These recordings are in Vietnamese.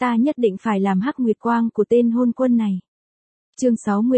Ta nhất định phải làm hắc nguyệt quang của tên hôn quân này. Chương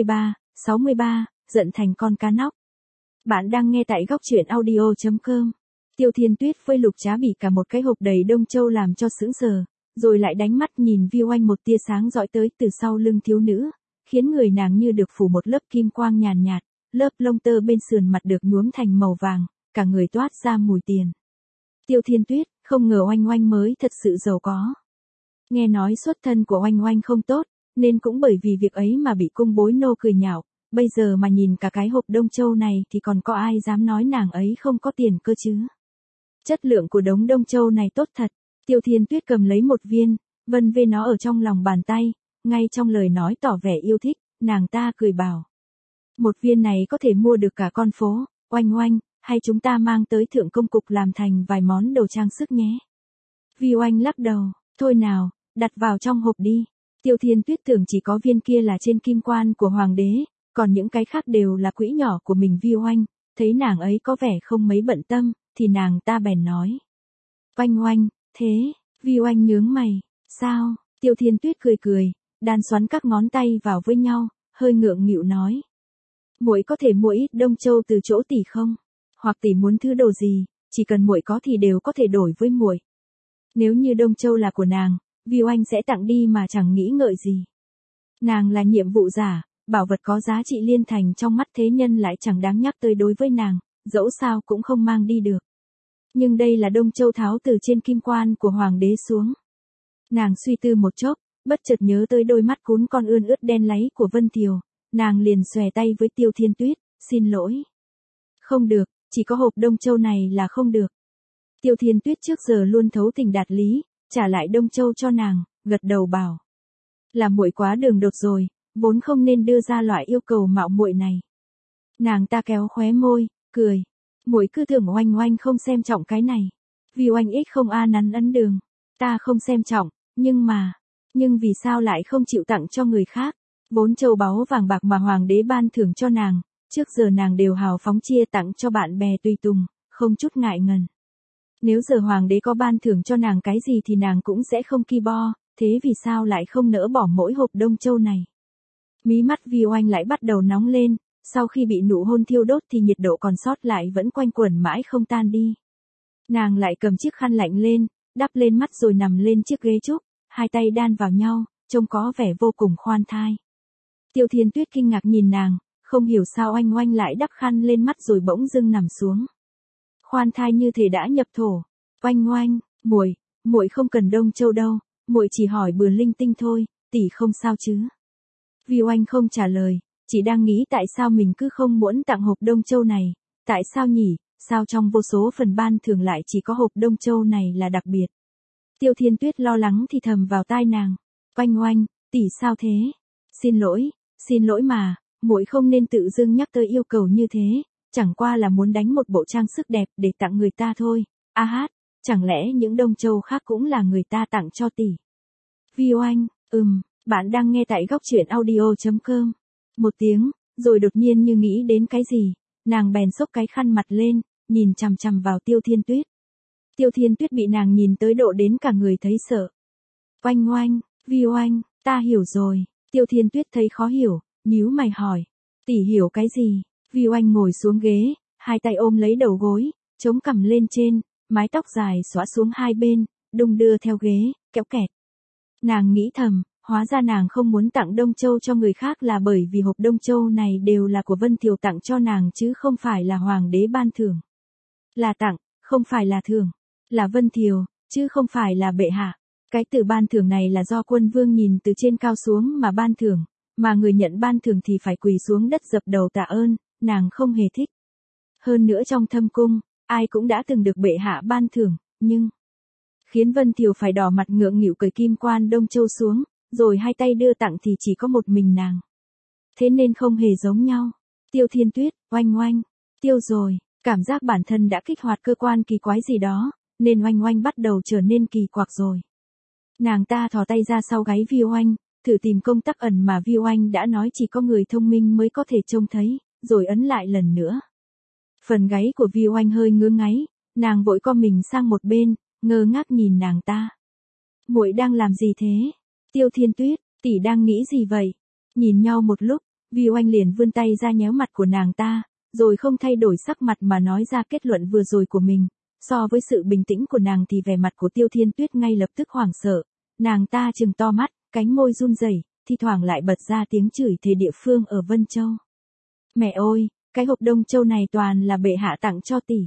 63, giận thành con cá nóc. Bạn đang nghe tại góc truyện audio.com. Tiêu Thiên Tuyết với Lục Trá bị cả một cái hộp đầy đông châu làm cho sững sờ, rồi lại đánh mắt nhìn Vi Oanh một tia sáng dõi tới từ sau lưng thiếu nữ, khiến người nàng như được phủ một lớp kim quang nhàn nhạt, lớp lông tơ bên sườn mặt được nhuốm thành màu vàng, cả người toát ra mùi tiền. Tiêu Thiên Tuyết, không ngờ Oanh Oanh mới thật sự giàu có. Nghe nói xuất thân của Oanh Oanh không tốt, nên cũng bởi vì việc ấy mà bị cung bối nô cười nhạo, bây giờ mà nhìn cả cái hộp đông châu này thì còn có ai dám nói nàng ấy không có tiền cơ chứ. Chất lượng của đống đông châu này tốt thật. Tiêu Thiên Tuyết cầm lấy một viên, vân vê nó ở trong lòng bàn tay, ngay trong lời nói tỏ vẻ yêu thích, nàng ta cười bảo. Một viên này có thể mua được cả con phố, Oanh Oanh, hay chúng ta mang tới thượng công cục làm thành vài món đồ trang sức nhé. Vi Oanh lắc đầu, thôi nào, đặt vào trong hộp đi. Tiêu Thiên Tuyết tưởng chỉ có viên kia là trên kim quan của hoàng đế, còn những cái khác đều là quỹ nhỏ của mình. Vi Oanh, thấy nàng ấy có vẻ không mấy bận tâm, thì nàng ta bèn nói. Oanh Oanh, thế, Vi Oanh nhướng mày, sao? Tiêu Thiên Tuyết cười cười, đan xoắn các ngón tay vào với nhau, hơi ngượng nghịu nói. Muội có thể mua ít đông châu từ chỗ tỷ không? Hoặc tỷ muốn thứ đồ gì, chỉ cần muội có thì đều có thể đổi với muội. Nếu như đông châu là của nàng, Vi Oanh sẽ tặng đi mà chẳng nghĩ ngợi gì. Nàng là nhiệm vụ giả, bảo vật có giá trị liên thành trong mắt thế nhân lại chẳng đáng nhắc tới đối với nàng, dẫu sao cũng không mang đi được. Nhưng đây là đông châu tháo từ trên kim quan của hoàng đế xuống. Nàng suy tư một chốc, bất chợt nhớ tới đôi mắt cún con ươn ướt đen láy của Vân Thiều, nàng liền xòe tay với Tiêu Thiên Tuyết, xin lỗi. Không được, chỉ có hộp đông châu này là không được. Tiêu Thiên Tuyết trước giờ luôn thấu tình đạt lý, trả lại đông châu cho nàng, gật đầu bảo. Là muội quá đường đột rồi, vốn không nên đưa ra loại yêu cầu mạo muội này. Nàng ta kéo khóe môi, cười. Muội cứ tưởng Oanh Oanh không xem trọng cái này. Vì Oanh ích không a nắn ấn đường. Ta không xem trọng, nhưng vì sao lại không chịu tặng cho người khác? Vốn châu báu vàng bạc mà hoàng đế ban thưởng cho nàng, trước giờ nàng đều hào phóng chia tặng cho bạn bè tùy tùng, không chút ngại ngần. Nếu giờ hoàng đế có ban thưởng cho nàng cái gì thì nàng cũng sẽ không ki bo, thế vì sao lại không nỡ bỏ mỗi hộp đông châu này? Mí mắt Vi Oanh lại bắt đầu nóng lên, sau khi bị nụ hôn thiêu đốt thì nhiệt độ còn sót lại vẫn quanh quẩn mãi không tan đi. Nàng lại cầm chiếc khăn lạnh lên, đắp lên mắt rồi nằm lên chiếc ghế trúc, hai tay đan vào nhau, trông có vẻ vô cùng khoan thai. Tiêu Thiên Tuyết kinh ngạc nhìn nàng, không hiểu sao Oanh Oanh lại đắp khăn lên mắt rồi bỗng dưng nằm xuống. Khoan thai như thể đã nhập thổ. Oanh Oanh, muội không cần đông châu đâu, muội chỉ hỏi bừa linh tinh thôi, tỷ không sao chứ? Vi Oanh không trả lời, chỉ đang nghĩ tại sao mình cứ không muốn tặng hộp đông châu này, tại sao nhỉ, sao trong vô số phần ban thường lại chỉ có hộp đông châu này là đặc biệt. Tiêu Thiên Tuyết lo lắng thì thầm vào tai nàng, Oanh Oanh, tỷ sao thế? Xin lỗi mà, muội không nên tự dưng nhắc tới yêu cầu như thế, chẳng qua là muốn đánh một bộ trang sức đẹp để tặng người ta thôi. A hát, chẳng lẽ những đông châu khác cũng là người ta tặng cho tỷ? Vi Oanh, bạn đang nghe tại góc truyện audio.com. Một tiếng, rồi đột nhiên như nghĩ đến cái gì, nàng bèn xốc cái khăn mặt lên, nhìn chằm chằm vào Tiêu Thiên Tuyết. Tiêu Thiên Tuyết bị nàng nhìn tới độ đến cả người thấy sợ. Oanh Oanh, Vi Oanh, ta hiểu rồi. Tiêu Thiên Tuyết thấy khó hiểu, nhíu mày hỏi. Tỷ hiểu cái gì? Vi Oanh ngồi xuống ghế, hai tay ôm lấy đầu gối, chống cằm lên trên, mái tóc dài xõa xuống hai bên, đung đưa theo ghế, kéo kẹt. Nàng nghĩ thầm, hóa ra nàng không muốn tặng đông châu cho người khác là bởi vì hộp đông châu này đều là của Vân Thiều tặng cho nàng chứ không phải là hoàng đế ban thưởng. Là tặng, không phải là thưởng. Là Vân Thiều, chứ không phải là bệ hạ. Cái từ ban thưởng này là do quân vương nhìn từ trên cao xuống mà ban thưởng, mà người nhận ban thưởng thì phải quỳ xuống đất dập đầu tạ ơn, nàng không hề thích. Hơn nữa trong thâm cung, ai cũng đã từng được bệ hạ ban thưởng, nhưng khiến Vân Thiều phải đỏ mặt ngượng nghịu cởi kim quan đông châu xuống, rồi hai tay đưa tặng thì chỉ có một mình nàng. Thế nên không hề giống nhau. Tiêu Thiên Tuyết, Oanh Oanh, tiêu rồi, cảm giác bản thân đã kích hoạt cơ quan kỳ quái gì đó, nên Oanh Oanh bắt đầu trở nên kỳ quặc rồi. Nàng ta thò tay ra sau gáy Vi Oanh, thử tìm công tắc ẩn mà Vi Oanh đã nói chỉ có người thông minh mới có thể trông thấy, rồi ấn lại lần nữa. Phần gáy của Vi Oanh hơi ngứa ngáy, nàng vội co mình sang một bên, ngơ ngác nhìn nàng ta. muội đang làm gì thế? Tiêu Thiên Tuyết, tỷ đang nghĩ gì vậy? Nhìn nhau một lúc, Vi Oanh liền vươn tay ra nhéo mặt của nàng ta, rồi không thay đổi sắc mặt mà nói ra kết luận vừa rồi của mình. So với sự bình tĩnh của nàng thì vẻ mặt của Tiêu Thiên Tuyết ngay lập tức hoảng sợ. Nàng ta trừng to mắt, cánh môi run rẩy, thi thoảng lại bật ra tiếng chửi thề địa phương ở Vân Châu. Mẹ ơi, cái hộp Đông Châu này toàn là bệ hạ tặng cho tỷ.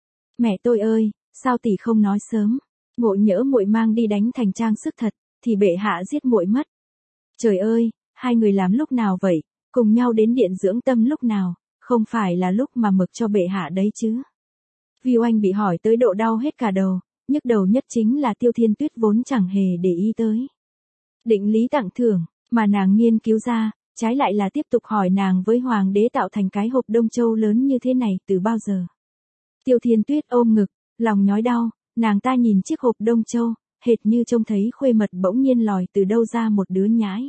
Mẹ tôi ơi, sao tỷ không nói sớm? Ngộ nhỡ muội mang đi đánh thành trang sức thật, thì bệ hạ giết muội mất. Trời ơi, hai người làm lúc nào vậy? Cùng nhau đến điện dưỡng tâm lúc nào? Không phải là lúc mà mực cho bệ hạ đấy chứ? Vi Oanh bị hỏi tới độ đau hết cả đầu, nhức đầu nhất chính là Tiêu Thiên Tuyết vốn chẳng hề để ý tới định lý tặng thưởng, mà nàng nghiên cứu ra, trái lại là tiếp tục hỏi nàng với hoàng đế tạo thành cái hộp Đông Châu lớn như thế này từ bao giờ. Tiêu Thiên Tuyết ôm ngực, lòng nhói đau, nàng ta nhìn chiếc hộp Đông Châu, hệt như trông thấy khuê mật bỗng nhiên lòi từ đâu ra một đứa nhãi.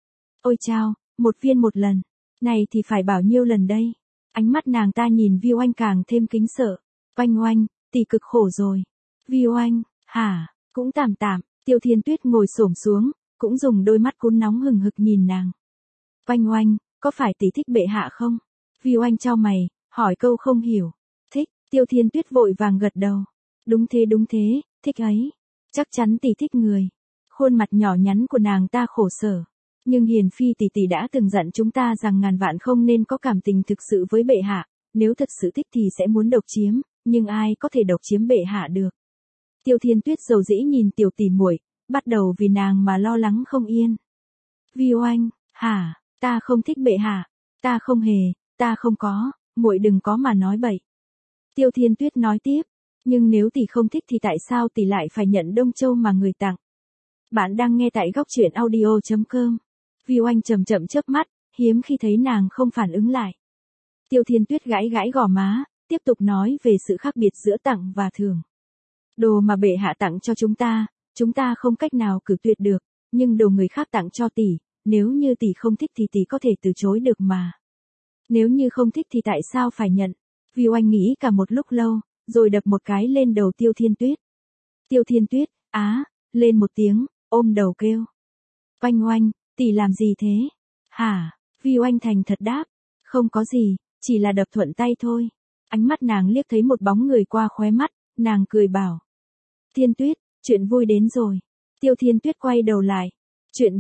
Ôi chao, một viên một lần, này thì phải bao nhiêu lần đây? Ánh mắt nàng ta nhìn Vi Oanh càng thêm kính sợ. Oanh oanh, tỷ cực khổ rồi. Vi Oanh, hả, cũng tạm tạm. Tiêu Thiên Tuyết ngồi xổm xuống, cũng dùng đôi mắt cún nóng hừng hực nhìn nàng. Oanh oanh, có phải tỷ thích bệ hạ không? Vi Oanh chau mày, hỏi câu không hiểu. Thích. Tiêu Thiên Tuyết vội vàng gật đầu. Đúng thế, thích ấy. Chắc chắn tỷ thích người. Khuôn mặt nhỏ nhắn của nàng ta khổ sở. Nhưng Hiền Phi tỷ đã từng dặn chúng ta rằng ngàn vạn không nên có cảm tình thực sự với bệ hạ. Nếu thật sự thích thì sẽ muốn độc chiếm, nhưng ai có thể độc chiếm bệ hạ được. Tiêu Thiên Tuyết dầu dĩ nhìn tiểu tỷ muội, bắt đầu vì nàng mà lo lắng không yên. Vi Oanh, hả, ta không thích bệ hạ, ta không hề, ta không có, muội đừng có mà nói bậy. Tiêu Thiên Tuyết nói tiếp, nhưng nếu tỷ không thích thì tại sao tỷ lại phải nhận Đông Châu mà người tặng? Bạn đang nghe tại góc truyện audio.com. Vi Oanh chậm chậm chớp mắt, hiếm khi thấy nàng không phản ứng lại. Tiêu Thiên Tuyết gãi gãi gò má, tiếp tục nói về sự khác biệt giữa tặng và thưởng. Đồ mà bệ hạ tặng cho chúng ta không cách nào cự tuyệt được, nhưng đồ người khác tặng cho tỷ, nếu như tỷ không thích thì tỷ có thể từ chối được mà. Nếu như không thích thì tại sao phải nhận? Vi Oanh nghĩ cả một lúc lâu, rồi đập một cái lên đầu Tiêu Thiên Tuyết. Tiêu Thiên Tuyết, lên một tiếng, ôm đầu kêu. Oanh oanh, tỷ làm gì thế? Hả? Vi Oanh thành thật đáp. Không có gì, chỉ là đập thuận tay thôi. Ánh mắt nàng liếc thấy một bóng người qua khóe mắt, nàng cười bảo. Thiên Tuyết, chuyện vui đến rồi. Tiêu Thiên Tuyết quay đầu lại. Chuyện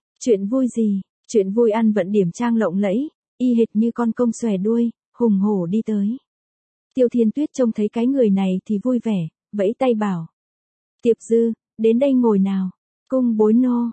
vui gì? Chuyện vui ăn vận điểm trang lộng lẫy, y hệt như con công xòe đuôi, hùng hổ đi tới. Tiêu Thiên Tuyết trông thấy cái người này thì vui vẻ, vẫy tay bảo. Tiệp Dư, đến đây ngồi nào. Cung bối nô,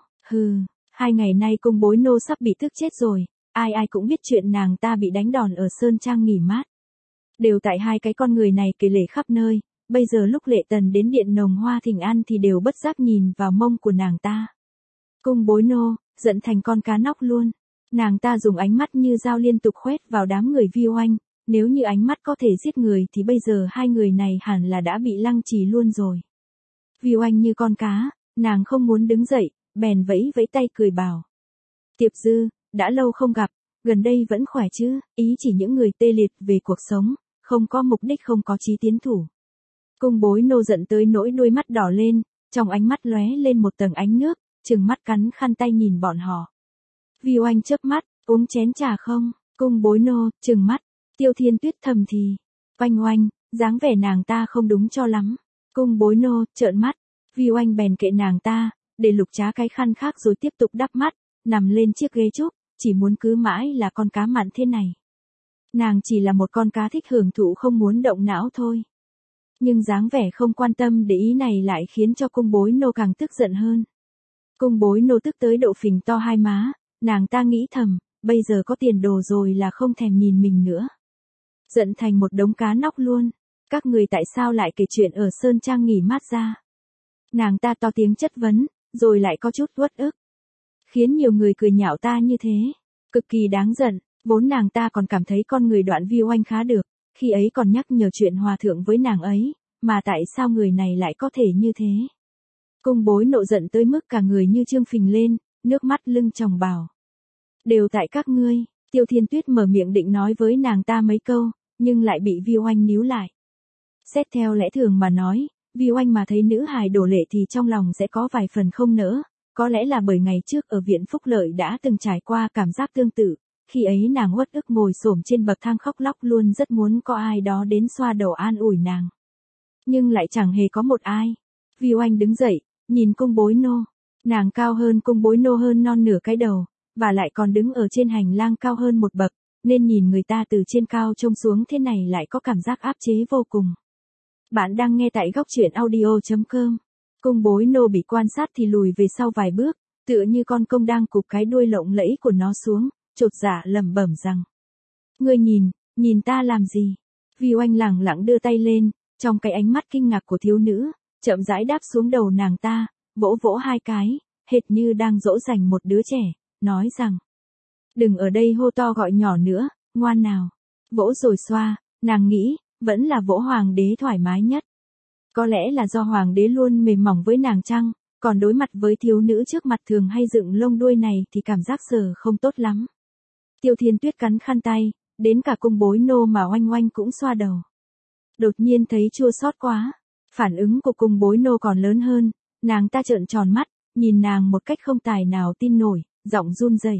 2 ngày nay cung bối nô sắp bị tức chết rồi, ai cũng biết chuyện nàng ta bị đánh đòn ở Sơn Trang nghỉ mát. Đều tại hai cái con người này kể lể khắp nơi, bây giờ lúc Lệ Tần đến điện Nồng Hoa thỉnh an thì đều bất giác nhìn vào mông của nàng ta. Cung bối nô, giận thành con cá nóc luôn. Nàng ta dùng ánh mắt như dao liên tục khoét vào đám người Vi Oanh, nếu như ánh mắt có thể giết người thì bây giờ hai người này hẳn là đã bị lăng trì luôn rồi. Vi Oanh như con cá, nàng không muốn đứng dậy, bèn vẫy tay cười bảo. Tiệp Dư, đã lâu không gặp, gần đây vẫn khỏe chứ, ý chỉ những người tê liệt về cuộc sống, không có mục đích không có chí tiến thủ. Cung bối nô giận tới nỗi đôi mắt đỏ lên, trong ánh mắt lóe lên một tầng ánh nước, trừng mắt cắn khăn tay nhìn bọn họ. Vi Oanh chớp mắt, uống chén trà không? Cung bối nô, trừng mắt. Tiêu Thiên Tuyết thầm thì. Oanh oanh, dáng vẻ nàng ta không đúng cho lắm. Cung bối nô, trợn mắt. Vi Oanh bèn kệ nàng ta, để lục trá cái khăn khác rồi tiếp tục đắp mắt, nằm lên chiếc ghế trúc, chỉ muốn cứ mãi là con cá mặn thế này. Nàng chỉ là một con cá thích hưởng thụ không muốn động não thôi. Nhưng dáng vẻ không quan tâm để ý này lại khiến cho cung bối nô càng tức giận hơn. Cung bối nô tức tới độ phình to hai má, nàng ta nghĩ thầm, bây giờ có tiền đồ rồi là không thèm nhìn mình nữa. Giận thành một đống cá nóc luôn, các người tại sao lại kể chuyện ở Sơn Trang nghỉ mát ra? Nàng ta to tiếng chất vấn, rồi lại có chút uất ức. Khiến nhiều người cười nhạo ta như thế, cực kỳ đáng giận, vốn nàng ta còn cảm thấy con người Đoạn Vi Oanh khá được, khi ấy còn nhắc nhở chuyện hòa thượng với nàng ấy, mà tại sao người này lại có thể như thế? Cung bối nộ giận tới mức cả người như trương phình lên, nước mắt lưng tròng bảo. Đều tại các ngươi. Tiêu Thiên Tuyết mở miệng định nói với nàng ta mấy câu, nhưng lại bị Vi Oanh níu lại. Xét theo lẽ thường mà nói, Vi Oanh mà thấy nữ hài đổ lệ thì trong lòng sẽ có vài phần không nỡ, có lẽ là bởi ngày trước ở viện Phúc Lợi đã từng trải qua cảm giác tương tự, khi ấy nàng uất ức ngồi xổm trên bậc thang khóc lóc luôn rất muốn có ai đó đến xoa đầu an ủi nàng. Nhưng lại chẳng hề có một ai. Vi Oanh đứng dậy, nhìn cung bối nô, nàng cao hơn cung bối nô hơn non nửa cái đầu, và lại còn đứng ở trên hành lang cao hơn một bậc, nên nhìn người ta từ trên cao trông xuống thế này lại có cảm giác áp chế vô cùng. Bạn đang nghe tại góc truyện audio.com. Cung bối nô bị quan sát thì lùi về sau vài bước, tựa như con công đang cụp cái đuôi lộng lẫy của nó xuống, chột dạ lẩm bẩm rằng: Ngươi nhìn ta làm gì? Vi Oanh lẳng lặng đưa tay lên, trong cái ánh mắt kinh ngạc của thiếu nữ, chậm rãi đáp xuống đầu nàng ta, vỗ vỗ hai cái, hệt như đang dỗ dành một đứa trẻ, nói rằng: Đừng ở đây hô to gọi nhỏ nữa, ngoan nào. Vỗ rồi xoa, nàng nghĩ, vẫn là vỗ hoàng đế thoải mái nhất. Có lẽ là do hoàng đế luôn mềm mỏng với nàng chăng, còn đối mặt với thiếu nữ trước mặt thường hay dựng lông đuôi này thì cảm giác giờ không tốt lắm. Tiêu Thiên Tuyết cắn khăn tay, đến cả cung bối nô mà Oanh Oanh cũng xoa đầu. Đột nhiên thấy chua xót quá, phản ứng của cung bối nô còn lớn hơn, nàng ta trợn tròn mắt, nhìn nàng một cách không tài nào tin nổi, giọng run rẩy.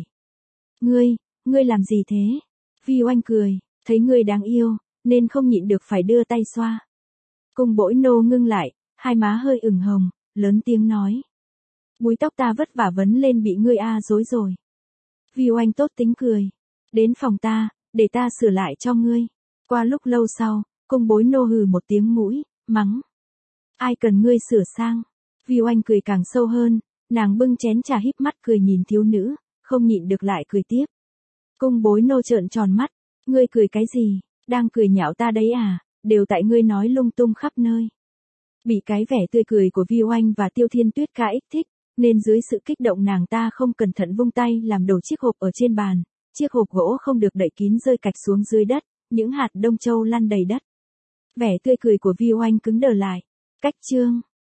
Ngươi làm gì thế? Vi Oanh cười, thấy ngươi đáng yêu, nên không nhịn được phải đưa tay xoa. Cung bối nô ngưng lại, hai má hơi ửng hồng, lớn tiếng nói: Búi tóc ta vất vả vấn lên bị ngươi rối rồi. Vi Oanh tốt tính cười. Đến phòng ta, để ta sửa lại cho ngươi. Qua lúc lâu sau, cung bối nô hừ một tiếng mũi, mắng: Ai cần ngươi sửa sang? Vi Oanh cười càng sâu hơn, nàng bưng chén trà híp mắt cười nhìn thiếu nữ, không nhịn được lại cười tiếp. Cung bối nô trợn tròn mắt: Ngươi cười cái gì? Đang cười nhạo ta đấy à? Đều tại ngươi nói lung tung khắp nơi. Bị cái vẻ tươi cười của Vi Oanh và Tiêu Thiên Tuyết kích thích, nên dưới sự kích động nàng ta không cẩn thận vung tay làm đổ chiếc hộp ở trên bàn, chiếc hộp gỗ không được đậy kín rơi cạch xuống dưới đất, những hạt đông châu lăn đầy đất. Vẻ tươi cười của Vi Oanh cứng đờ lại. Cách chương